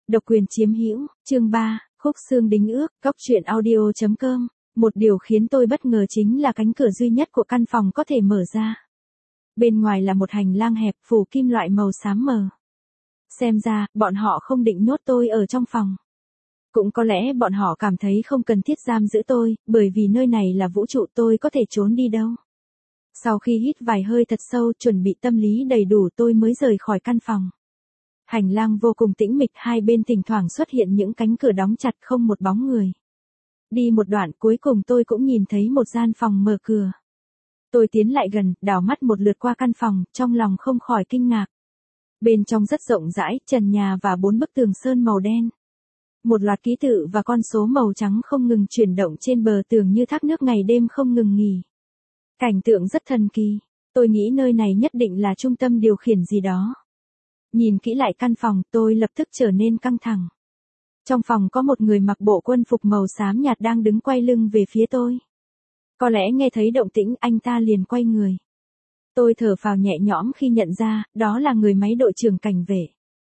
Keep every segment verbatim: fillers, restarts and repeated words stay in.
Độc quyền chiếm hữu, chương ba, khúc xương đính ước, góc truyện audio chấm com. Một điều khiến tôi bất ngờ chính là cánh cửa duy nhất của căn phòng có thể mở ra. Bên ngoài là một hành lang hẹp phủ kim loại màu xám mờ. Xem ra, bọn họ không định nhốt tôi ở trong phòng. Cũng có lẽ bọn họ cảm thấy không cần thiết giam giữ tôi, bởi vì nơi này là vũ trụ, tôi có thể trốn đi đâu. Sau khi hít vài hơi thật sâu, chuẩn bị tâm lý đầy đủ, tôi mới rời khỏi căn phòng. Hành lang vô cùng tĩnh mịch, hai bên thỉnh thoảng xuất hiện những cánh cửa đóng chặt, không một bóng người. Đi một đoạn cuối cùng tôi cũng nhìn thấy một gian phòng mở cửa. Tôi tiến lại gần, đảo mắt một lượt qua căn phòng, trong lòng không khỏi kinh ngạc. Bên trong rất rộng rãi, trần nhà và bốn bức tường sơn màu đen. Một loạt ký tự và con số màu trắng không ngừng chuyển động trên bờ tường như thác nước ngày đêm không ngừng nghỉ. Cảnh tượng rất thần kỳ, tôi nghĩ nơi này nhất định là trung tâm điều khiển gì đó. Nhìn kỹ lại căn phòng, tôi lập tức trở nên căng thẳng. Trong phòng có một người mặc bộ quân phục màu xám nhạt đang đứng quay lưng về phía tôi. Có lẽ nghe thấy động tĩnh, anh ta liền quay người. Tôi thở phào nhẹ nhõm khi nhận ra, đó là người máy đội trưởng cảnh vệ.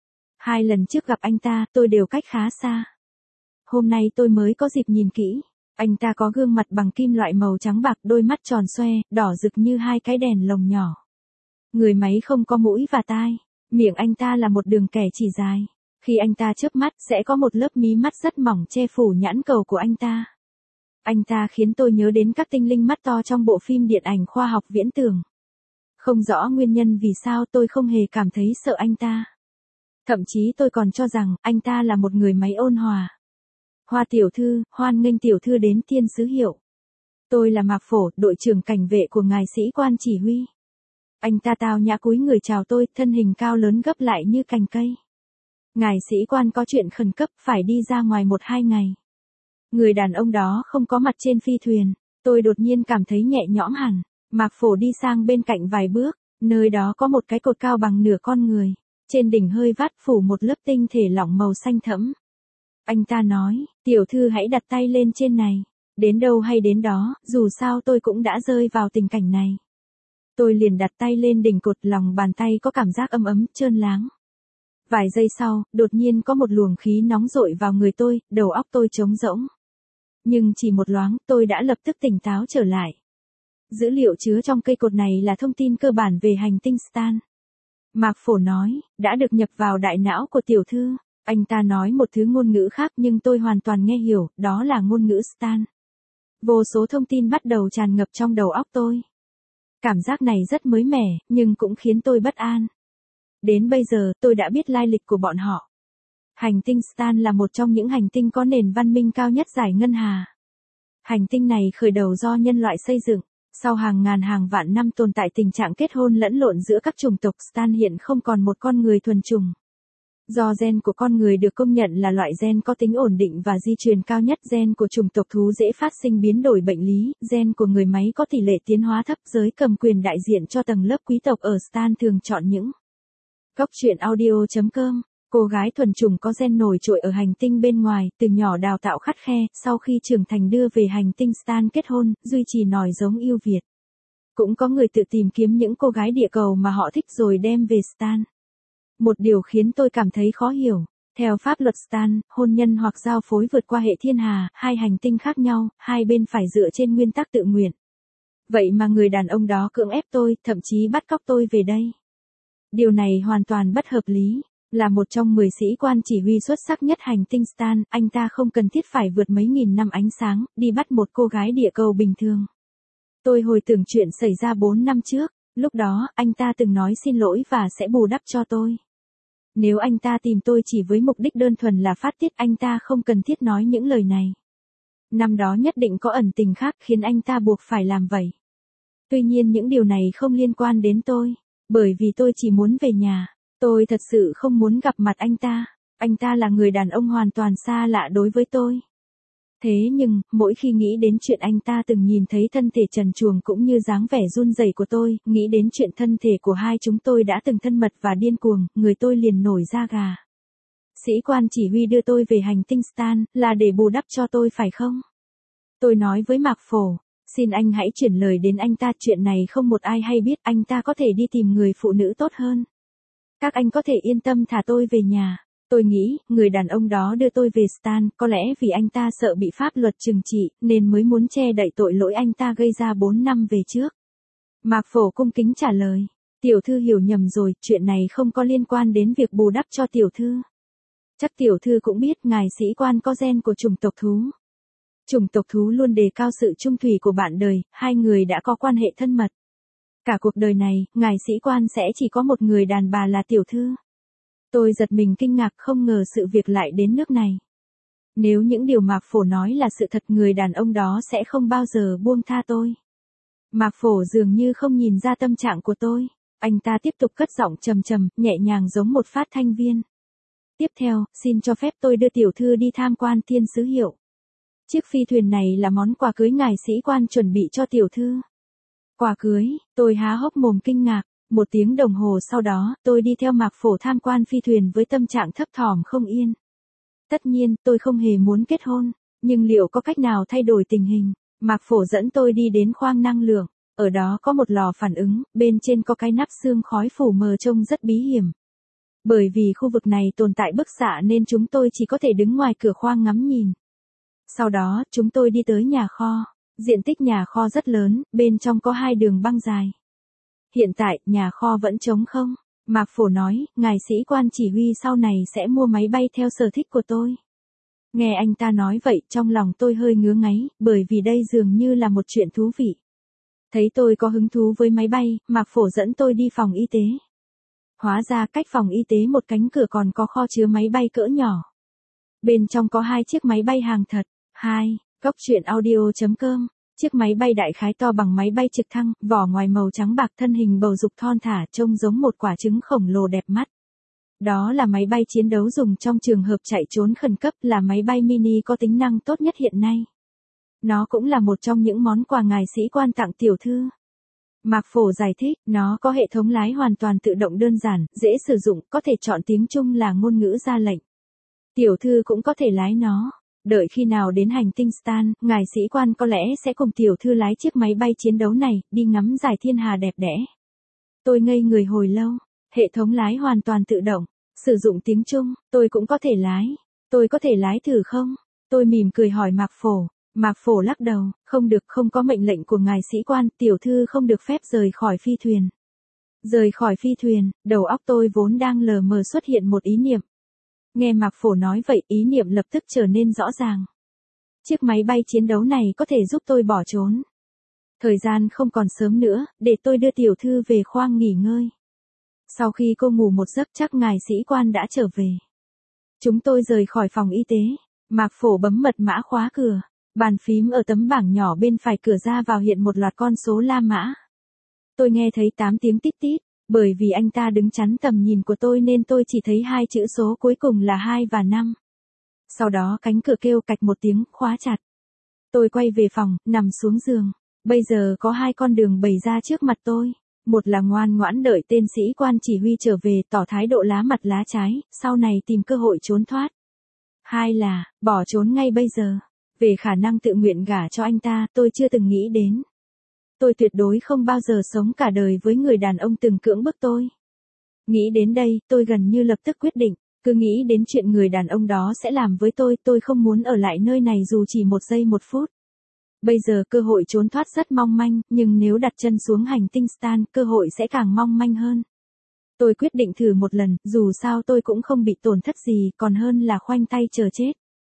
Hai lần trước gặp anh ta, tôi đều cách khá xa. Hôm nay tôi mới có dịp nhìn kỹ. Anh ta có gương mặt bằng kim loại màu trắng bạc, đôi mắt tròn xoe, đỏ rực như hai cái đèn lồng nhỏ. Người máy không có mũi và tai, miệng anh ta là một đường kẻ chỉ dài. Khi anh ta chớp mắt, sẽ có một lớp mí mắt rất mỏng che phủ nhãn cầu của anh ta. Anh ta khiến tôi nhớ đến các tinh linh mắt to trong bộ phim điện ảnh khoa học viễn tưởng. Không rõ nguyên nhân vì sao tôi không hề cảm thấy sợ anh ta. Thậm chí tôi còn cho rằng anh ta là một người máy ôn hòa. Hoa tiểu thư, hoan nghênh tiểu thư đến Thiên Sứ Hiệu. Tôi là Mạc Phổ, đội trưởng cảnh vệ của ngài sĩ quan chỉ huy. Anh ta tao nhã cúi người chào tôi, thân hình cao lớn gấp lại như cành cây. Ngài sĩ quan có chuyện khẩn cấp, phải đi ra ngoài một hai ngày. Người đàn ông đó không có mặt trên phi thuyền, tôi đột nhiên cảm thấy nhẹ nhõm hẳn. Mạc Phổ đi sang bên cạnh vài bước, nơi đó có một cái cột cao bằng nửa con người. Trên đỉnh hơi vắt phủ một lớp tinh thể lỏng màu xanh thẫm. Anh ta nói, tiểu thư hãy đặt tay lên trên này. Đến đâu hay đến đó, dù sao tôi cũng đã rơi vào tình cảnh này. Tôi liền đặt tay lên đỉnh cột, lòng bàn tay có cảm giác ấm ấm, trơn láng. Vài giây sau, đột nhiên có một luồng khí nóng dội vào người tôi, đầu óc tôi trống rỗng. Nhưng chỉ một loáng, tôi đã lập tức tỉnh táo trở lại. Dữ liệu chứa trong cây cột này là thông tin cơ bản về hành tinh Stan. Mạc Phổ nói, đã được nhập vào đại não của tiểu thư. Anh ta nói một thứ ngôn ngữ khác nhưng tôi hoàn toàn nghe hiểu, đó là ngôn ngữ Stan. Vô số thông tin bắt đầu tràn ngập trong đầu óc tôi. Cảm giác này rất mới mẻ, nhưng cũng khiến tôi bất an. Đến bây giờ, tôi đã biết lai lịch của bọn họ. Hành tinh Stan là một trong những hành tinh có nền văn minh cao nhất giải ngân hà. Hành tinh này khởi đầu do nhân loại xây dựng. Sau hàng ngàn hàng vạn năm tồn tại tình trạng kết hôn lẫn lộn giữa các chủng tộc, Stan hiện không còn một con người thuần chủng. Do gen của con người được công nhận là loại gen có tính ổn định và di truyền cao nhất, gen của chủng tộc thú dễ phát sinh biến đổi bệnh lý, gen của người máy có tỷ lệ tiến hóa thấp, giới cầm quyền đại diện cho tầng lớp quý tộc ở Stan thường chọn những. Góc truyện audio chấm com. Cô gái thuần chủng có gen nổi trội ở hành tinh bên ngoài, từ nhỏ đào tạo khắt khe, sau khi trưởng thành đưa về hành tinh Stan kết hôn, duy trì nòi giống ưu việt. Cũng có người tự tìm kiếm những cô gái địa cầu mà họ thích rồi đem về Stan. Một điều khiến tôi cảm thấy khó hiểu. Theo pháp luật Stan, hôn nhân hoặc giao phối vượt qua hệ thiên hà, hai hành tinh khác nhau, hai bên phải dựa trên nguyên tắc tự nguyện. Vậy mà người đàn ông đó cưỡng ép tôi, thậm chí bắt cóc tôi về đây. Điều này hoàn toàn bất hợp lý. Là một trong mười sĩ quan chỉ huy xuất sắc nhất hành tinh Stan, anh ta không cần thiết phải vượt mấy nghìn năm ánh sáng, đi bắt một cô gái địa cầu bình thường. Tôi hồi tưởng chuyện xảy ra bốn năm trước, lúc đó, anh ta từng nói xin lỗi và sẽ bù đắp cho tôi. Nếu anh ta tìm tôi chỉ với mục đích đơn thuần là phát tiết, anh ta không cần thiết nói những lời này. Năm đó nhất định có ẩn tình khác khiến anh ta buộc phải làm vậy. Tuy nhiên những điều này không liên quan đến tôi, bởi vì tôi chỉ muốn về nhà. Tôi thật sự không muốn gặp mặt anh ta, anh ta là người đàn ông hoàn toàn xa lạ đối với tôi. Thế nhưng, mỗi khi nghĩ đến chuyện anh ta từng nhìn thấy thân thể trần truồng cũng như dáng vẻ run rẩy của tôi, nghĩ đến chuyện thân thể của hai chúng tôi đã từng thân mật và điên cuồng, người tôi liền nổi da gà. Sĩ quan chỉ huy đưa tôi về hành tinh Stan, là để bù đắp cho tôi phải không? Tôi nói với Mạc Phổ, xin anh hãy chuyển lời đến anh ta, chuyện này không một ai hay biết, anh ta có thể đi tìm người phụ nữ tốt hơn. Các anh có thể yên tâm thả tôi về nhà. Tôi nghĩ, người đàn ông đó đưa tôi về Stan, có lẽ vì anh ta sợ bị pháp luật trừng trị, nên mới muốn che đậy tội lỗi anh ta gây ra bốn năm về trước. Mạc Phổ cung kính trả lời. Tiểu thư hiểu nhầm rồi, chuyện này không có liên quan đến việc bù đắp cho tiểu thư. Chắc tiểu thư cũng biết ngài sĩ quan có gen của chủng tộc thú. Chủng tộc thú luôn đề cao sự trung thủy của bạn đời, hai người đã có quan hệ thân mật. Cả cuộc đời này, ngài sĩ quan sẽ chỉ có một người đàn bà là tiểu thư. Tôi giật mình kinh ngạc không ngờ sự việc lại đến nước này. Nếu những điều Mạc Phổ nói là sự thật người đàn ông đó sẽ không bao giờ buông tha tôi. Mạc Phổ dường như không nhìn ra tâm trạng của tôi. Anh ta tiếp tục cất giọng trầm trầm, nhẹ nhàng giống một phát thanh viên. Tiếp theo, xin cho phép tôi đưa tiểu thư đi tham quan Thiên Sứ Hiệu. Chiếc phi thuyền này là món quà cưới ngài sĩ quan chuẩn bị cho tiểu thư. Quà cưới, tôi há hốc mồm kinh ngạc. Một tiếng đồng hồ sau đó, tôi đi theo Mạc Phổ tham quan phi thuyền với tâm trạng thấp thỏm không yên. Tất nhiên, tôi không hề muốn kết hôn, nhưng liệu có cách nào thay đổi tình hình? Mạc Phổ dẫn tôi đi đến khoang năng lượng, ở đó có một lò phản ứng, bên trên có cái nắp xương khói phủ mờ trông rất bí hiểm. Bởi vì khu vực này tồn tại bức xạ nên chúng tôi chỉ có thể đứng ngoài cửa khoang ngắm nhìn. Sau đó, chúng tôi đi tới nhà kho. Diện tích nhà kho rất lớn, bên trong có hai đường băng dài. Hiện tại, nhà kho vẫn trống không. Mạc Phổ nói, ngài sĩ quan chỉ huy sau này sẽ mua máy bay theo sở thích của tôi. Nghe anh ta nói vậy, trong lòng tôi hơi ngứa ngáy, bởi vì đây dường như là một chuyện thú vị. Thấy tôi có hứng thú với máy bay, Mạc Phổ dẫn tôi đi phòng y tế. Hóa ra cách phòng y tế một cánh cửa còn có kho chứa máy bay cỡ nhỏ. Bên trong có hai chiếc máy bay hàng thật. hai. Góc truyện audio chấm com. Chiếc máy bay đại khái to bằng máy bay trực thăng, vỏ ngoài màu trắng bạc thân hình bầu dục thon thả trông giống một quả trứng khổng lồ đẹp mắt. Đó là máy bay chiến đấu dùng trong trường hợp chạy trốn khẩn cấp, là máy bay mini có tính năng tốt nhất hiện nay. Nó cũng là một trong những món quà ngài sĩ quan tặng tiểu thư. Mạc Phổ giải thích, nó có hệ thống lái hoàn toàn tự động đơn giản, dễ sử dụng, có thể chọn tiếng Trung là ngôn ngữ ra lệnh. Tiểu thư cũng có thể lái nó. Đợi khi nào đến hành tinh Stan, ngài sĩ quan có lẽ sẽ cùng tiểu thư lái chiếc máy bay chiến đấu này, đi ngắm giải thiên hà đẹp đẽ. Tôi ngây người hồi lâu, hệ thống lái hoàn toàn tự động, sử dụng tiếng Trung, tôi cũng có thể lái. Tôi có thể lái thử không? Tôi mỉm cười hỏi Mạc Phổ. Mạc Phổ lắc đầu, không được, không có mệnh lệnh của ngài sĩ quan, tiểu thư không được phép rời khỏi phi thuyền. Rời khỏi phi thuyền, đầu óc tôi vốn đang lờ mờ xuất hiện một ý niệm. Nghe Mạc Phổ nói vậy, ý niệm lập tức trở nên rõ ràng. Chiếc máy bay chiến đấu này có thể giúp tôi bỏ trốn. Thời gian không còn sớm nữa, để tôi đưa tiểu thư về khoang nghỉ ngơi. Sau khi cô ngủ một giấc chắc ngài sĩ quan đã trở về. Chúng tôi rời khỏi phòng y tế. Mạc Phổ bấm mật mã khóa cửa. Bàn phím ở tấm bảng nhỏ bên phải cửa ra vào hiện một loạt con số La Mã. Tôi nghe thấy tám tiếng tít tít. Bởi vì anh ta đứng chắn tầm nhìn của tôi nên tôi chỉ thấy hai chữ số cuối cùng là hai và năm. Sau đó cánh cửa kêu cạch một tiếng, khóa chặt. Tôi quay về phòng, nằm xuống giường. Bây giờ có hai con đường bày ra trước mặt tôi. Một là ngoan ngoãn đợi tên sĩ quan chỉ huy trở về, tỏ thái độ lá mặt lá trái, sau này tìm cơ hội trốn thoát. Hai là, bỏ trốn ngay bây giờ. Về khả năng tự nguyện gả cho anh ta, tôi chưa từng nghĩ đến. Tôi tuyệt đối không bao giờ sống cả đời với người đàn ông từng cưỡng bức tôi. Nghĩ đến đây, tôi gần như lập tức quyết định, cứ nghĩ đến chuyện người đàn ông đó sẽ làm với tôi, tôi không muốn ở lại nơi này dù chỉ một giây một phút. Bây giờ cơ hội trốn thoát rất mong manh, nhưng nếu đặt chân xuống hành tinh Stan, cơ hội sẽ càng mong manh hơn. Tôi quyết định thử một lần, dù sao tôi cũng không bị tổn thất gì, còn hơn là khoanh tay chờ chết.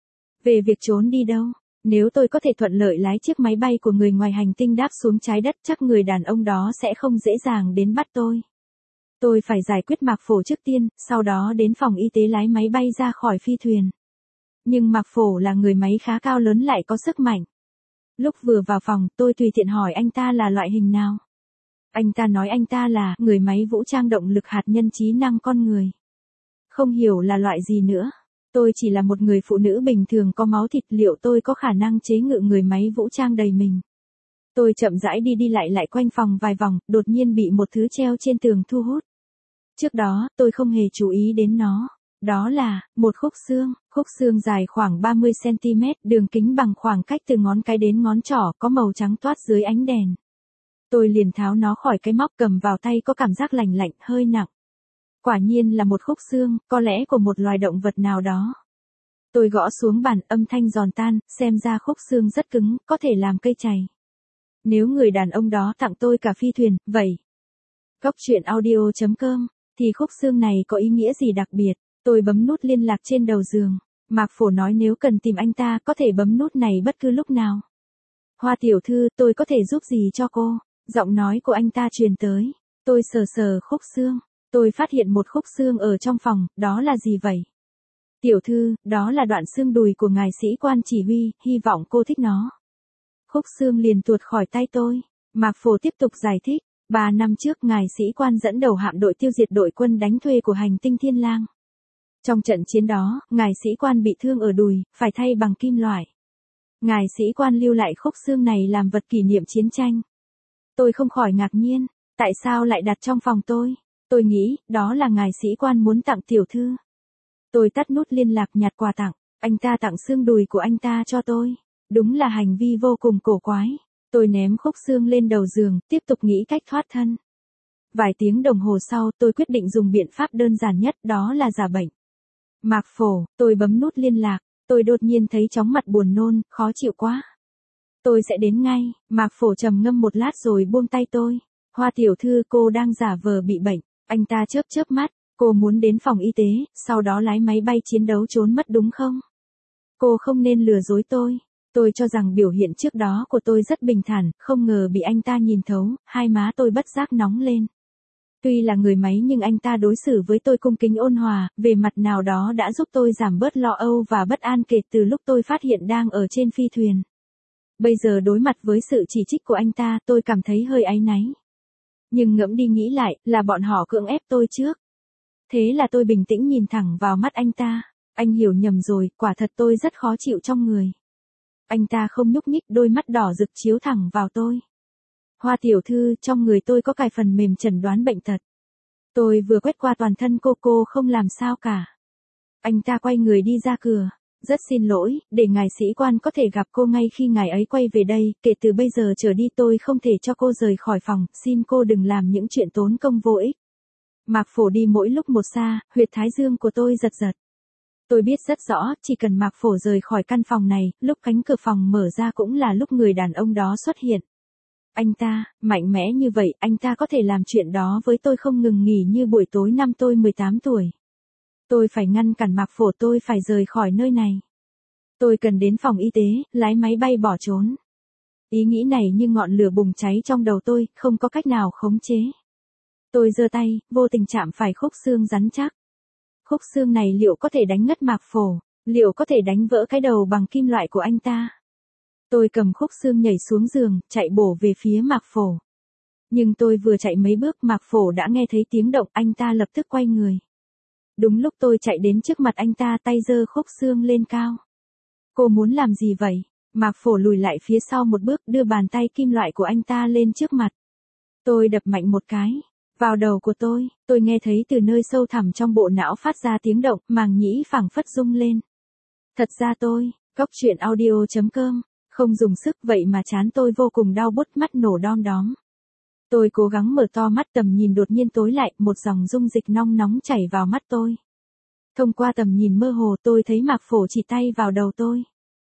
Về việc trốn đi đâu? Nếu tôi có thể thuận lợi lái chiếc máy bay của người ngoài hành tinh đáp xuống trái đất, chắc người đàn ông đó sẽ không dễ dàng đến bắt tôi. Tôi phải giải quyết Mạc Phổ trước tiên, sau đó đến phòng y tế lái máy bay ra khỏi phi thuyền. Nhưng Mạc Phổ là người máy khá cao lớn lại có sức mạnh. Lúc vừa vào phòng, tôi tùy tiện hỏi anh ta là loại hình nào. Anh ta nói anh ta là người máy vũ trang động lực hạt nhân trí năng con người. Không hiểu là loại gì nữa. Tôi chỉ là một người phụ nữ bình thường có máu thịt, liệu tôi có khả năng chế ngự người máy vũ trang đầy mình. Tôi chậm rãi đi đi lại lại quanh phòng vài vòng, đột nhiên bị một thứ treo trên tường thu hút. Trước đó, tôi không hề chú ý đến nó. Đó là, một khúc xương, khúc xương dài khoảng ba mươi xăng ti mét, đường kính bằng khoảng cách từ ngón cái đến ngón trỏ, có màu trắng toát dưới ánh đèn. Tôi liền tháo nó khỏi cái móc cầm vào tay, có cảm giác lành lạnh, hơi nặng. Quả nhiên là một khúc xương, có lẽ của một loài động vật nào đó. Tôi gõ xuống bàn, âm thanh giòn tan, xem ra khúc xương rất cứng, có thể làm cây chày. Nếu người đàn ông đó tặng tôi cả phi thuyền, vậy. Góc truyện audio chấm com, thì khúc xương này có ý nghĩa gì đặc biệt? Tôi bấm nút liên lạc trên đầu giường. Mạc Phổ nói nếu cần tìm anh ta có thể bấm nút này bất cứ lúc nào. Hoa tiểu thư, tôi có thể giúp gì cho cô? Giọng nói của anh ta truyền tới. Tôi sờ sờ khúc xương. Tôi phát hiện một khúc xương ở trong phòng, đó là gì vậy? Tiểu thư, đó là đoạn xương đùi của ngài sĩ quan chỉ huy, hy vọng cô thích nó. Khúc xương liền tuột khỏi tay tôi. Mạc Phổ tiếp tục giải thích. Ba năm trước ngài sĩ quan dẫn đầu hạm đội tiêu diệt đội quân đánh thuê của hành tinh Thiên Lang. Trong trận chiến đó, ngài sĩ quan bị thương ở đùi, phải thay bằng kim loại. Ngài sĩ quan lưu lại khúc xương này làm vật kỷ niệm chiến tranh. Tôi không khỏi ngạc nhiên, tại sao lại đặt trong phòng tôi? Tôi nghĩ, đó là ngài sĩ quan muốn tặng tiểu thư. Tôi tắt nút liên lạc nhặt quà tặng, anh ta tặng xương đùi của anh ta cho tôi. Đúng là hành vi vô cùng cổ quái. Tôi ném khúc xương lên đầu giường, tiếp tục nghĩ cách thoát thân. Vài tiếng đồng hồ sau, tôi quyết định dùng biện pháp đơn giản nhất, đó là giả bệnh. Mạc Phổ, tôi bấm nút liên lạc, tôi đột nhiên thấy chóng mặt buồn nôn, khó chịu quá. Tôi sẽ đến ngay. Mạc Phổ trầm ngâm một lát rồi buông tay tôi. Hoa tiểu thư, cô đang giả vờ bị bệnh. Anh ta chớp chớp mắt, cô muốn đến phòng y tế, sau đó lái máy bay chiến đấu trốn mất đúng không? Cô không nên lừa dối tôi. Tôi cho rằng biểu hiện trước đó của tôi rất bình thản, không ngờ bị anh ta nhìn thấu, hai má tôi bất giác nóng lên. Tuy là người máy nhưng anh ta đối xử với tôi cung kính ôn hòa, về mặt nào đó đã giúp tôi giảm bớt lo âu và bất an kể từ lúc tôi phát hiện đang ở trên phi thuyền. Bây giờ đối mặt với sự chỉ trích của anh ta, tôi cảm thấy hơi áy náy. Nhưng ngẫm đi nghĩ lại, là bọn họ cưỡng ép tôi trước. Thế là tôi bình tĩnh nhìn thẳng vào mắt anh ta. Anh hiểu nhầm rồi, quả thật tôi rất khó chịu trong người. Anh ta không nhúc nhích, đôi mắt đỏ rực chiếu thẳng vào tôi. Hoa tiểu thư, trong người tôi có cài phần mềm chẩn đoán bệnh tật. Tôi vừa quét qua toàn thân cô, cô không làm sao cả. Anh ta quay người đi ra cửa. Rất xin lỗi, để ngài sĩ quan có thể gặp cô ngay khi ngài ấy quay về đây, kể từ bây giờ trở đi tôi không thể cho cô rời khỏi phòng, xin cô đừng làm những chuyện tốn công vô ích. Mạc Phổ đi mỗi lúc một xa, huyệt thái dương của tôi giật giật. Tôi biết rất rõ, chỉ cần Mạc Phổ rời khỏi căn phòng này, lúc cánh cửa phòng mở ra cũng là lúc người đàn ông đó xuất hiện. Anh ta, mạnh mẽ như vậy, anh ta có thể làm chuyện đó với tôi không ngừng nghỉ như buổi tối năm tôi mười tám tuổi. Tôi phải ngăn cản Mạc Phổ, tôi phải rời khỏi nơi này. Tôi cần đến phòng y tế, lái máy bay bỏ trốn. Ý nghĩ này như ngọn lửa bùng cháy trong đầu tôi, không có cách nào khống chế. Tôi giơ tay, vô tình chạm phải khúc xương rắn chắc. Khúc xương này liệu có thể đánh ngất Mạc Phổ, liệu có thể đánh vỡ cái đầu bằng kim loại của anh ta. Tôi cầm khúc xương nhảy xuống giường, chạy bổ về phía Mạc Phổ. Nhưng tôi vừa chạy mấy bước Mạc Phổ đã nghe thấy tiếng động, anh ta lập tức quay người. Đúng lúc tôi chạy đến trước mặt anh ta, tay giơ khúc xương lên cao. Cô muốn làm gì vậy? Mạc Phổ lùi lại phía sau một bước, đưa bàn tay kim loại của anh ta lên trước mặt. Tôi đập mạnh một cái vào đầu của tôi, tôi nghe thấy từ nơi sâu thẳm trong bộ não phát ra tiếng động, màng nhĩ phảng phất rung lên. Thật ra tôi, góc truyện audio chấm com, không dùng sức vậy mà trán tôi vô cùng đau bút, mắt nổ đom đóm. Tôi cố gắng mở to mắt, tầm nhìn đột nhiên tối lại, một dòng dung dịch nong nóng chảy vào mắt tôi. Thông qua tầm nhìn mơ hồ tôi thấy Mạc Phổ chỉ tay vào đầu tôi.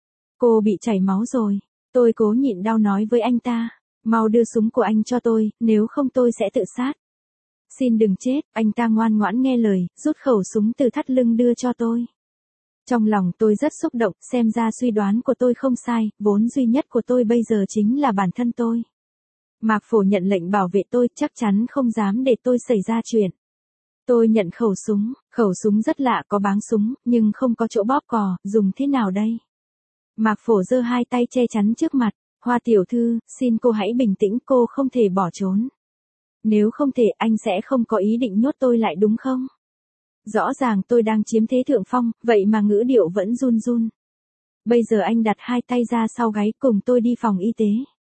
Cô bị chảy máu rồi. Tôi cố nhịn đau nói với anh ta, mau đưa súng của anh cho tôi, nếu không tôi sẽ tự sát. Xin đừng chết, anh ta ngoan ngoãn nghe lời, rút khẩu súng từ thắt lưng đưa cho tôi. Trong lòng tôi rất xúc động, xem ra suy đoán của tôi không sai, vốn duy nhất của tôi bây giờ chính là bản thân tôi. Mạc Phổ nhận lệnh bảo vệ tôi, chắc chắn không dám để tôi xảy ra chuyện. Tôi nhận khẩu súng, khẩu súng rất lạ, có báng súng, nhưng không có chỗ bóp cò, dùng thế nào đây? Mạc Phổ giơ hai tay che chắn trước mặt, Hoa tiểu thư, xin cô hãy bình tĩnh, cô không thể bỏ trốn. Nếu không thể anh sẽ không có ý định nhốt tôi lại đúng không? Rõ ràng tôi đang chiếm thế thượng phong, vậy mà ngữ điệu vẫn run run. Bây giờ anh đặt hai tay ra sau gáy cùng tôi đi phòng y tế.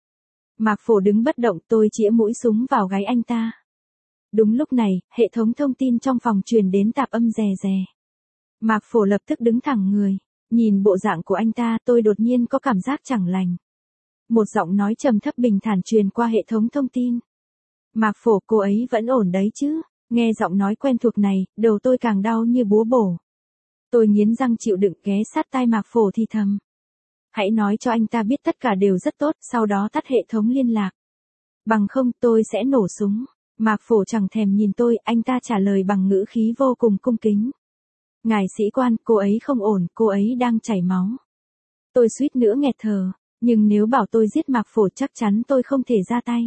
Mạc Phổ đứng bất động, tôi chĩa mũi súng vào gáy anh ta. Đúng lúc này, hệ thống thông tin trong phòng truyền đến tạp âm rè rè. Mạc Phổ lập tức đứng thẳng người. Nhìn bộ dạng của anh ta, tôi đột nhiên có cảm giác chẳng lành. Một giọng nói trầm thấp bình thản truyền qua hệ thống thông tin. Mạc Phổ, cô ấy vẫn ổn đấy chứ? Nghe giọng nói quen thuộc này, đầu tôi càng đau như búa bổ. Tôi nghiến răng chịu đựng ghé sát tai Mạc Phổ thì thầm. Hãy nói cho anh ta biết tất cả đều rất tốt, sau đó tắt hệ thống liên lạc. Bằng không tôi sẽ nổ súng. Mạc Phổ chẳng thèm nhìn tôi, anh ta trả lời bằng ngữ khí vô cùng cung kính. Ngài sĩ quan, cô ấy không ổn, cô ấy đang chảy máu. Tôi suýt nữa nghẹt thở, nhưng nếu bảo tôi giết Mạc Phổ chắc chắn tôi không thể ra tay.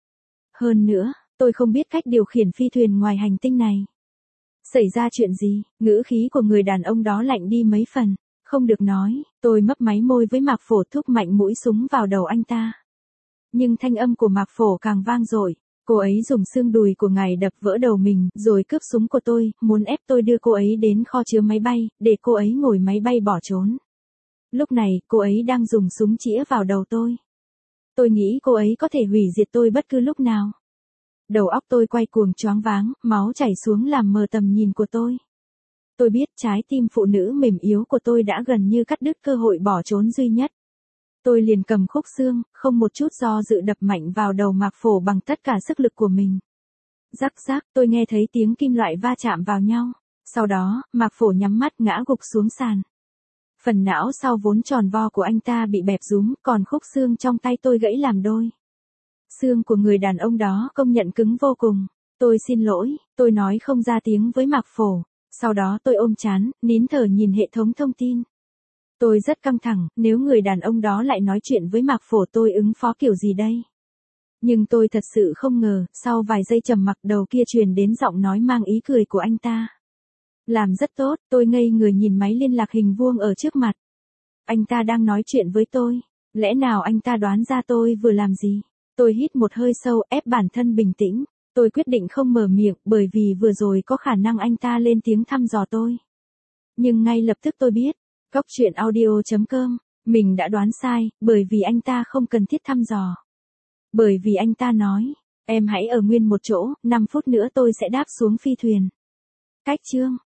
Hơn nữa, tôi không biết cách điều khiển phi thuyền ngoài hành tinh này. Xảy ra chuyện gì? Ngữ khí của người đàn ông đó lạnh đi mấy phần. Không được nói, tôi mấp máy môi với Mạc Phổ thúc mạnh mũi súng vào đầu anh ta. Nhưng thanh âm của Mạc Phổ càng vang dội. Cô ấy dùng xương đùi của ngài đập vỡ đầu mình, rồi cướp súng của tôi, muốn ép tôi đưa cô ấy đến kho chứa máy bay, để cô ấy ngồi máy bay bỏ trốn. Lúc này, cô ấy đang dùng súng chĩa vào đầu tôi. Tôi nghĩ cô ấy có thể hủy diệt tôi bất cứ lúc nào. Đầu óc tôi quay cuồng choáng váng, máu chảy xuống làm mờ tầm nhìn của tôi. Tôi biết trái tim phụ nữ mềm yếu của tôi đã gần như cắt đứt cơ hội bỏ trốn duy nhất. Tôi liền cầm khúc xương, không một chút do dự đập mạnh vào đầu Mạc Phổ bằng tất cả sức lực của mình. Rắc rắc, tôi nghe thấy tiếng kim loại va chạm vào nhau. Sau đó, Mạc Phổ nhắm mắt ngã gục xuống sàn. Phần não sau vốn tròn vo của anh ta bị bẹp rúm, còn khúc xương trong tay tôi gãy làm đôi. Xương của người đàn ông đó công nhận cứng vô cùng. Tôi xin lỗi, tôi nói không ra tiếng với Mạc Phổ. Sau đó tôi ôm trán, nín thở nhìn hệ thống thông tin. Tôi rất căng thẳng, nếu người đàn ông đó lại nói chuyện với Mạc Phổ tôi ứng phó kiểu gì đây? Nhưng tôi thật sự không ngờ, sau vài giây trầm mặc đầu kia truyền đến giọng nói mang ý cười của anh ta. Làm rất tốt, tôi ngây người nhìn máy liên lạc hình vuông ở trước mặt. Anh ta đang nói chuyện với tôi, lẽ nào anh ta đoán ra tôi vừa làm gì? Tôi hít một hơi sâu, ép bản thân bình tĩnh. Tôi quyết định không mở miệng, bởi vì vừa rồi có khả năng anh ta lên tiếng thăm dò tôi. Nhưng ngay lập tức tôi biết, Cóc truyện audio chấm com, mình đã đoán sai, bởi vì anh ta không cần thiết thăm dò. Bởi vì anh ta nói, em hãy ở nguyên một chỗ, năm phút nữa tôi sẽ đáp xuống phi thuyền. Cách chương